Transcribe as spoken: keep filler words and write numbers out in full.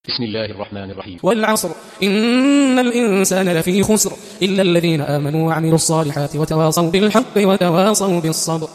بسم الله الرحمن الرحيم. والعصر إن الإنسان لفي خسر إلا الذين آمنوا وعملوا الصالحات وتواصوا بالحق وتواصوا بالصبر.